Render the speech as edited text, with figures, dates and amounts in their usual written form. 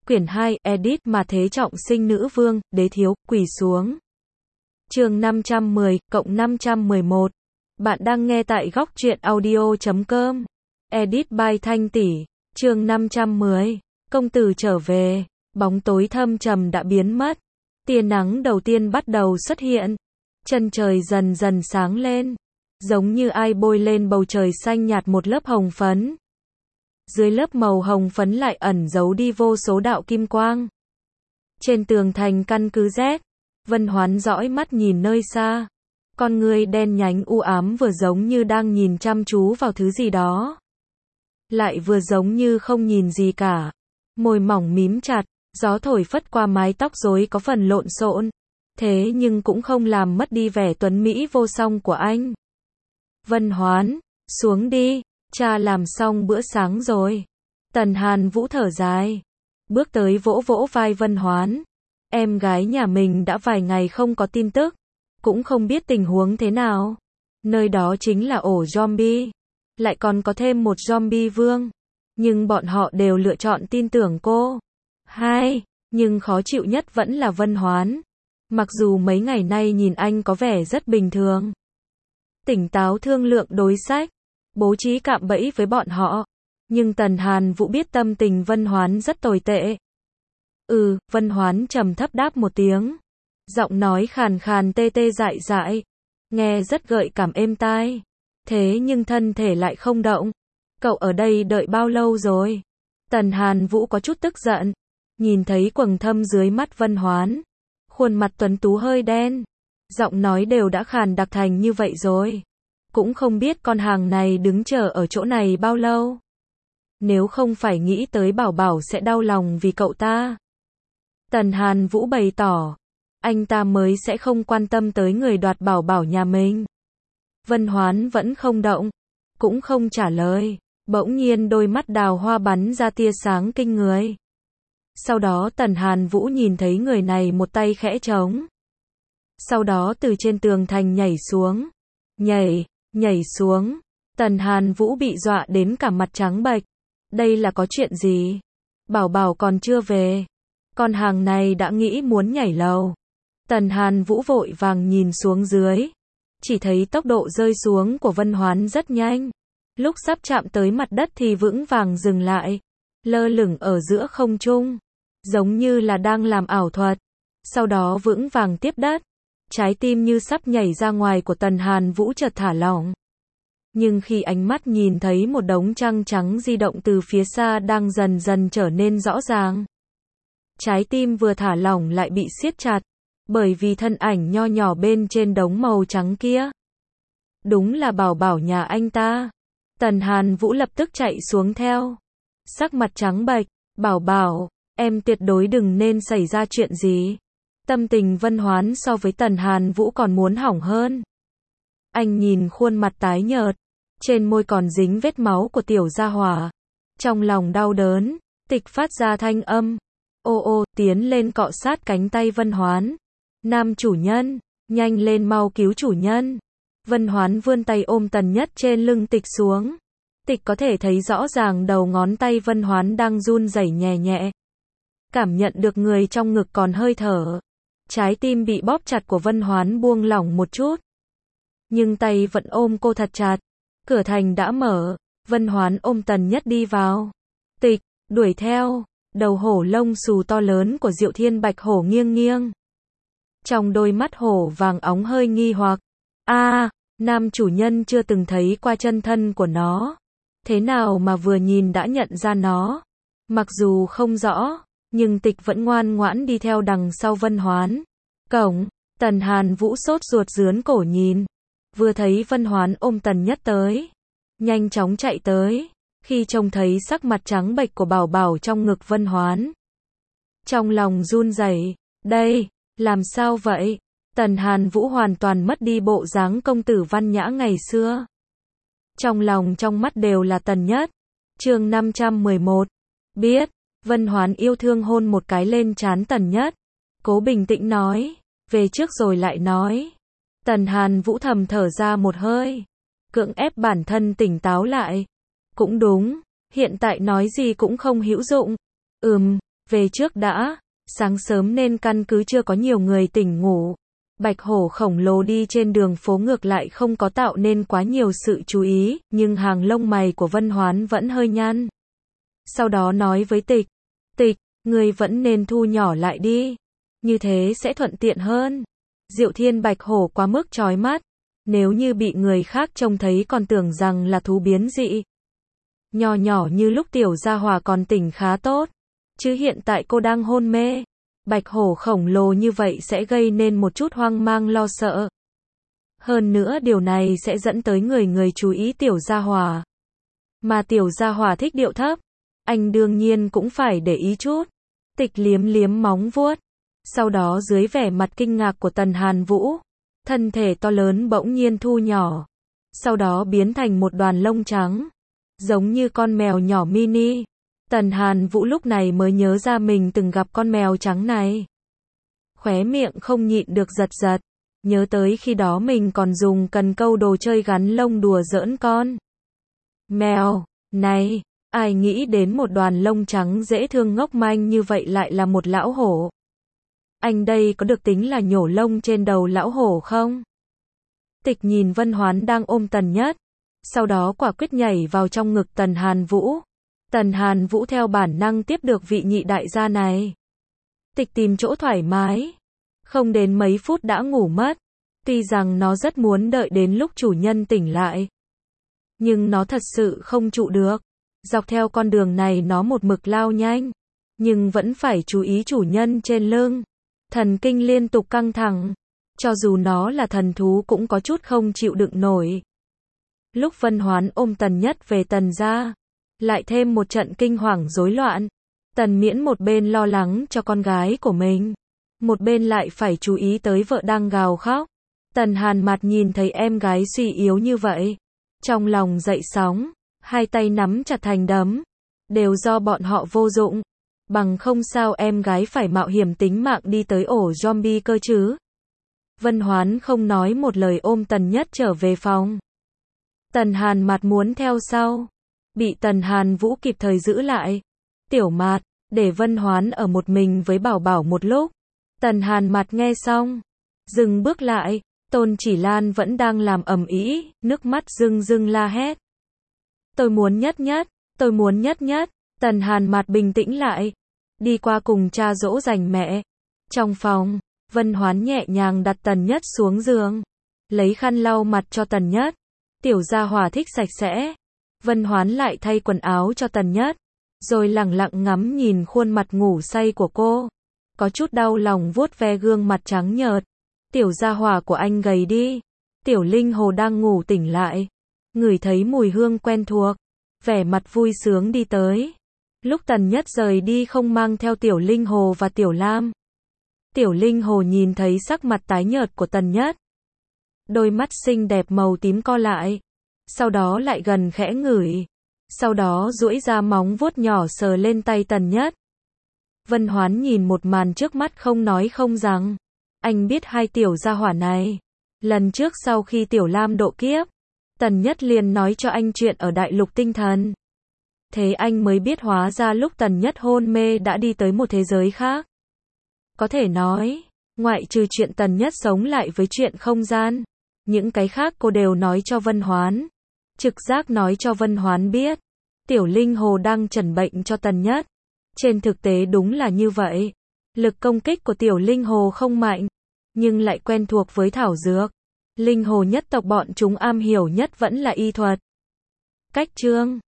Quyển 2, edit mà thế trọng sinh nữ vương, đế thiếu, quỳ xuống. Chương 510, cộng 511. Bạn đang nghe tại góc truyện audio.com. Edit by Thanh Tỷ. Chương 510. Công tử trở về. Bóng tối thâm trầm đã biến mất. Tia nắng đầu tiên bắt đầu xuất hiện. Chân trời dần dần sáng lên. Giống như ai bôi lên bầu trời xanh nhạt một lớp hồng phấn. Dưới lớp màu hồng phấn lại ẩn giấu đi vô số đạo kim quang. Trên tường thành căn cứ Z, Vân Hoán dõi mắt nhìn nơi xa. Con ngươi đen nhánh u ám vừa giống như đang nhìn chăm chú vào thứ gì đó. Lại vừa giống như không nhìn gì cả. Môi mỏng mím chặt, gió thổi phất qua mái tóc rối có phần lộn xộn. Thế nhưng cũng không làm mất đi vẻ tuấn mỹ vô song của anh. Vân Hoán, xuống đi, cha làm xong bữa sáng rồi. Tần Hàn Vũ thở dài, bước tới vỗ vỗ vai Vân Hoán. Em gái nhà mình đã vài ngày không có tin tức, cũng không biết tình huống thế nào. Nơi đó chính là ổ zombie, lại còn có thêm một zombie vương. Nhưng bọn họ đều lựa chọn tin tưởng cô. Nhưng khó chịu nhất vẫn là Vân Hoán. Mặc dù mấy ngày nay nhìn anh có vẻ rất bình thường, tỉnh táo thương lượng đối sách, bố trí cạm bẫy với bọn họ. Nhưng Tần Hàn Vũ biết tâm tình Vân Hoán rất tồi tệ. Vân Hoán trầm thấp đáp một tiếng. Giọng nói khàn khàn tê tê dại dại. Nghe rất gợi cảm êm tai. Thế nhưng thân thể lại không động. Cậu ở đây đợi bao lâu rồi? Tần Hàn Vũ có chút tức giận. Nhìn thấy quầng thâm dưới mắt Vân Hoán. Khuôn mặt tuấn tú hơi đen. Giọng nói đều đã khàn đặc thành như vậy rồi. Cũng không biết con hàng này đứng chờ ở chỗ này bao lâu. Nếu không phải nghĩ tới Bảo Bảo sẽ đau lòng vì cậu ta. Tần Hàn Vũ bày tỏ. Anh ta mới sẽ không quan tâm tới người đoạt Bảo Bảo nhà mình. Vân Hoán vẫn không động. Cũng không trả lời. Bỗng nhiên đôi mắt đào hoa bắn ra tia sáng kinh người. Sau đó Tần Hàn Vũ nhìn thấy người này một tay khẽ trống. Sau đó từ trên tường thành nhảy xuống. Nhảy xuống. Tần Hàn Vũ bị dọa đến cả mặt trắng bệch. Đây là có chuyện gì? Bảo Bảo còn chưa về. Con hàng này đã nghĩ muốn nhảy lầu. Tần Hàn Vũ vội vàng nhìn xuống dưới. Chỉ thấy tốc độ rơi xuống của Vân Hoán rất nhanh. Lúc sắp chạm tới mặt đất thì vững vàng dừng lại. Lơ lửng ở giữa không trung. Giống như là đang làm ảo thuật. Sau đó vững vàng tiếp đất. Trái tim như sắp nhảy ra ngoài của Tần Hàn Vũ chợt thả lỏng. Nhưng khi ánh mắt nhìn thấy một đống trăng trắng di động từ phía xa đang dần dần trở nên rõ ràng. Trái tim vừa thả lỏng lại bị siết chặt. Bởi vì thân ảnh nho nhỏ bên trên đống màu trắng kia. Đúng là Bảo Bảo nhà anh ta. Tần Hàn Vũ lập tức chạy xuống theo. Sắc mặt trắng bệch. Bảo Bảo, em tuyệt đối đừng nên xảy ra chuyện gì. Tâm tình Vân Hoán so với Tần Hàn Vũ còn muốn hỏng hơn. Anh nhìn khuôn mặt tái nhợt. Trên môi còn dính vết máu của tiểu gia hỏa. Trong lòng đau đớn, Tịch phát ra thanh âm. Ô tiến lên cọ sát cánh tay Vân Hoán. Nam chủ nhân, nhanh lên mau cứu chủ nhân. Vân Hoán vươn tay ôm Tần Nhất trên lưng Tịch xuống. Tịch có thể thấy rõ ràng đầu ngón tay Vân Hoán đang run rẩy nhẹ nhẹ. Cảm nhận được người trong ngực còn hơi thở. Trái tim bị bóp chặt của Vân Hoán buông lỏng một chút. Nhưng tay vẫn ôm cô thật chặt. Cửa thành đã mở. Vân Hoán ôm Tần Nhất đi vào. Tịch, đuổi theo. Đầu hổ lông xù to lớn của Diệu Thiên Bạch Hổ nghiêng nghiêng. Trong đôi mắt hổ vàng óng hơi nghi hoặc. Nam chủ nhân chưa từng thấy qua chân thân của nó. Thế nào mà vừa nhìn đã nhận ra nó. Mặc dù không rõ, nhưng Tịch vẫn ngoan ngoãn đi theo đằng sau Vân Hoán. Cổng, Tần Hàn Vũ sốt ruột rướn cổ nhìn. Vừa thấy Vân Hoán ôm Tần Nhất tới. Nhanh chóng chạy tới. Khi trông thấy sắc mặt trắng bệch của Bảo Bảo trong ngực Vân Hoán. Trong lòng run rẩy. Đây, làm sao vậy? Tần Hàn Vũ hoàn toàn mất đi bộ dáng công tử văn nhã ngày xưa. Trong lòng trong mắt đều là Tần Nhất. Chương 511. Biết. Vân Hoán yêu thương hôn một cái lên trán Tần Nhất. Cố bình tĩnh nói. Về trước rồi lại nói. Tần Hàn Vũ thầm thở ra một hơi. Cưỡng ép bản thân tỉnh táo lại. Cũng đúng. Hiện tại nói gì cũng không hữu dụng. về trước đã. Sáng sớm nên căn cứ chưa có nhiều người tỉnh ngủ. Bạch hổ khổng lồ đi trên đường phố ngược lại không có tạo nên quá nhiều sự chú ý, nhưng hàng lông mày của Vân Hoán vẫn hơi nhăn. Sau đó nói với Tịch, Tịch, ngươi vẫn nên thu nhỏ lại đi. Như thế sẽ thuận tiện hơn. Diệu Thiên Bạch hổ quá mức chói mắt. Nếu như bị người khác trông thấy còn tưởng rằng là thú biến dị. Nhỏ nhỏ như lúc Tiểu Gia Hòa còn tỉnh khá tốt. Chứ hiện tại cô đang hôn mê. Bạch hổ khổng lồ như vậy sẽ gây nên một chút hoang mang lo sợ. Hơn nữa điều này sẽ dẫn tới người chú ý Tiểu Gia Hòa. Mà Tiểu Gia Hòa thích điệu thấp. Anh đương nhiên cũng phải để ý chút. Tịch liếm liếm móng vuốt. Sau đó dưới vẻ mặt kinh ngạc của Tần Hàn Vũ, thân thể to lớn bỗng nhiên thu nhỏ. Sau đó biến thành một đoàn lông trắng. Giống như con mèo nhỏ mini. Tần Hàn Vũ lúc này mới nhớ ra mình từng gặp con mèo trắng này. Khóe miệng không nhịn được giật giật. Nhớ tới khi đó mình còn dùng cần câu đồ chơi gắn lông đùa giỡn con mèo này. Ai nghĩ đến một đoàn lông trắng dễ thương ngốc manh như vậy lại là một lão hổ. Anh đây có được tính là nhổ lông trên đầu lão hổ không? Tịch nhìn Vân Hoán đang ôm Tần Nhất. Sau đó quả quyết nhảy vào trong ngực Tần Hàn Vũ. Tần Hàn Vũ theo bản năng tiếp được vị nhị đại gia này. Tịch tìm chỗ thoải mái. Không đến mấy phút đã ngủ mất. Tuy rằng nó rất muốn đợi đến lúc chủ nhân tỉnh lại. Nhưng nó thật sự không trụ được. Dọc theo con đường này nó một mực lao nhanh. Nhưng vẫn phải chú ý chủ nhân trên lưng. Thần kinh liên tục căng thẳng. Cho dù nó là thần thú cũng có chút không chịu đựng nổi. Lúc Vân Hoán ôm Tần Nhất về Tần gia, lại thêm một trận kinh hoàng rối loạn. Tần Miễn một bên lo lắng cho con gái của mình, một bên lại phải chú ý tới vợ đang gào khóc. Tần Hàn mặt nhìn thấy em gái suy yếu như vậy, trong lòng dậy sóng, hai tay nắm chặt thành đấm. Đều do bọn họ vô dụng. Bằng không sao em gái phải mạo hiểm tính mạng đi tới ổ zombie cơ chứ. Vân Hoán không nói một lời ôm Tần Nhất trở về phòng. Tần Hàn mặt muốn theo sau. Bị Tần Hàn Vũ kịp thời giữ lại. Tiểu Mạt, để Vân Hoán ở một mình với Bảo Bảo một lúc. Tần Hàn mặt nghe xong. Dừng bước lại. Tôn Chỉ Lan vẫn đang làm ầm ĩ, nước mắt rưng rưng la hét. Tôi muốn nhất nhất, tôi muốn nhất nhất. Tần Hàn mặt bình tĩnh lại. Đi qua cùng cha dỗ dành mẹ. Trong phòng, Vân Hoán nhẹ nhàng đặt Tần Nhất xuống giường. Lấy khăn lau mặt cho Tần Nhất. Tiểu Gia Hòa thích sạch sẽ. Vân Hoán lại thay quần áo cho Tần Nhất. Rồi lẳng lặng ngắm nhìn khuôn mặt ngủ say của cô. Có chút đau lòng vuốt ve gương mặt trắng nhợt. Tiểu Gia Hòa của anh gầy đi. Tiểu Linh Hồ đang ngủ tỉnh lại. Ngửi thấy mùi hương quen thuộc. Vẻ mặt vui sướng đi tới. Lúc Tần Nhất rời đi không mang theo Tiểu Linh Hồ và Tiểu Lam. Tiểu Linh Hồ nhìn thấy sắc mặt tái nhợt của Tần Nhất. Đôi mắt xinh đẹp màu tím co lại. Sau đó lại gần khẽ ngửi. Sau đó duỗi ra móng vuốt nhỏ sờ lên tay Tần Nhất. Vân Hoán nhìn một màn trước mắt không nói không rằng. Anh biết hai tiểu gia hỏa này. Lần trước sau khi Tiểu Lam độ kiếp, Tần Nhất liền nói cho anh chuyện ở đại lục tinh thần. Thế anh mới biết hóa ra lúc Tần Nhất hôn mê đã đi tới một thế giới khác. Có thể nói, ngoại trừ chuyện Tần Nhất sống lại với chuyện không gian, những cái khác cô đều nói cho Vân Hoán. Trực giác nói cho Vân Hoán biết, Tiểu Linh Hồ đang trần bệnh cho Tần Nhất. Trên thực tế đúng là như vậy. Lực công kích của Tiểu Linh Hồ không mạnh, nhưng lại quen thuộc với thảo dược. Linh Hồ nhất tộc bọn chúng am hiểu nhất vẫn là y thuật. Cách chương